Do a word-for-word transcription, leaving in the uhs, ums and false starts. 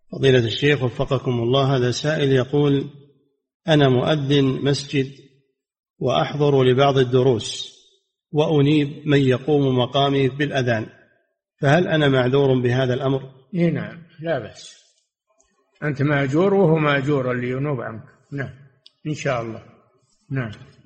فضيلة الشيخ وفقكم الله، هذا سائل يقول: أنا مؤذن مسجد وأحضر لبعض الدروس وأنيب من يقوم مقامي بالأذان، فهل أنا معذور بهذا الأمر؟ إيه نعم، لا بأس، أنت مأجور وهو مأجور اللي ينوب عنك. نعم إن شاء الله. نعم.